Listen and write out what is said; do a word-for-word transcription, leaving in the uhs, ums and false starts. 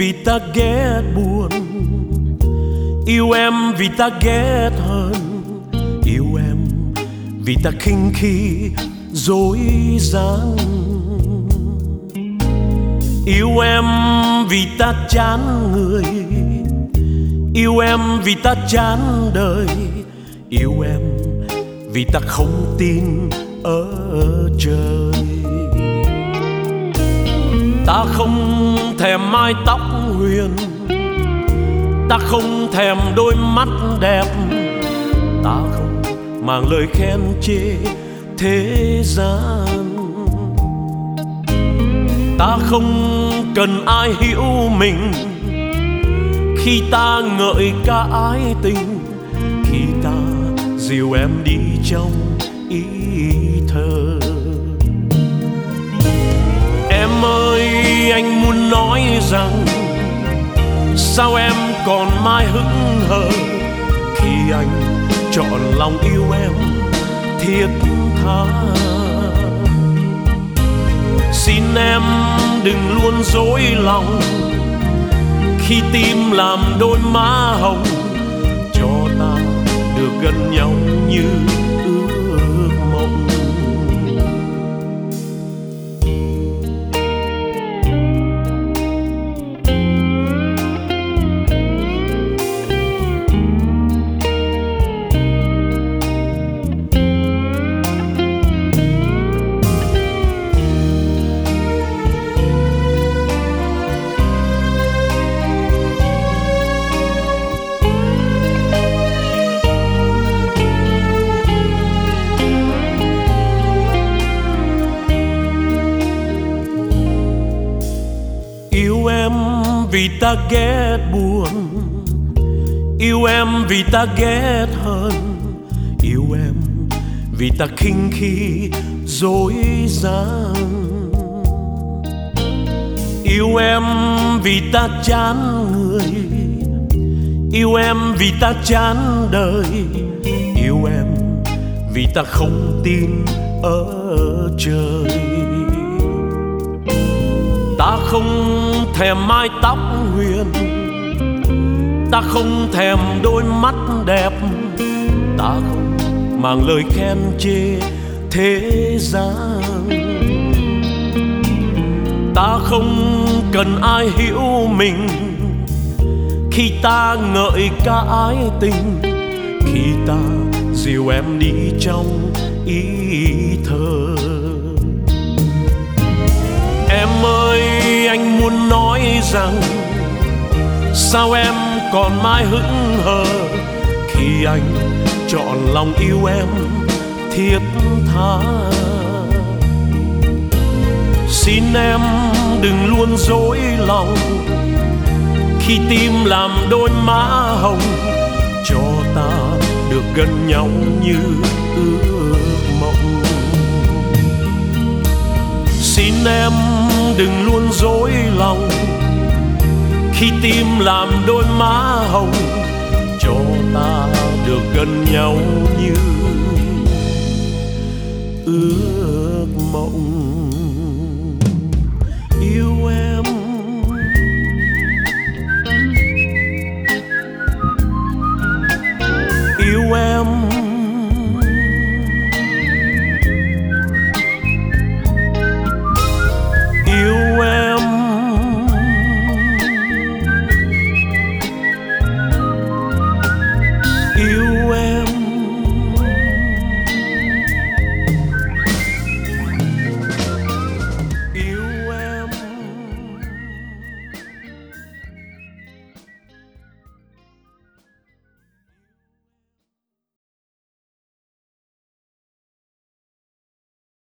vì ta ghét buồn, yêu em vì ta ghét hờn, yêu em vì ta khinh khi dối gian, yêu em vì ta chán người, yêu em vì ta chán đời, yêu em vì ta không tin ở trời. Ta không thèm mái tóc huyền, ta không thèm đôi mắt đẹp, ta không mang lời khen chê thế gian. Ta không cần ai hiểu mình khi ta ngợi ca ái tình, khi ta dìu em đi trong ý thơ. Em ơi, anh muốn nói rằng sao em còn mãi hững hờ khi anh chọn lòng yêu em thiết tha. Xin em đừng luôn dối lòng khi tim làm đôi má hồng, cho ta được gần nhau như ước mộng. Yêu em vì ta ghét buồn, yêu em vì ta ghét hờn, yêu em vì ta khinh khi dối gian, yêu em vì ta chán người, yêu em vì ta chán đời, yêu em vì ta không tin ở trời. Ta không thèm mái tóc huyền, ta không thèm đôi mắt đẹp, ta không mang lời khen chê thế gian. Ta không cần ai hiểu mình khi ta ngợi ca ái tình, khi ta dìu em đi trong ý thơ. Em ơi, anh muốn nói rằng sao em còn mãi hững hờ khi anh chọn lòng yêu em thiết tha. Xin em đừng luôn dối lòng khi tim làm đôi má hồng, cho ta được gần nhau như ước mộng. Xin em đừng luôn dối lòng khi tim làm đôi má hồng, cho ta được gần nhau như ước mộng.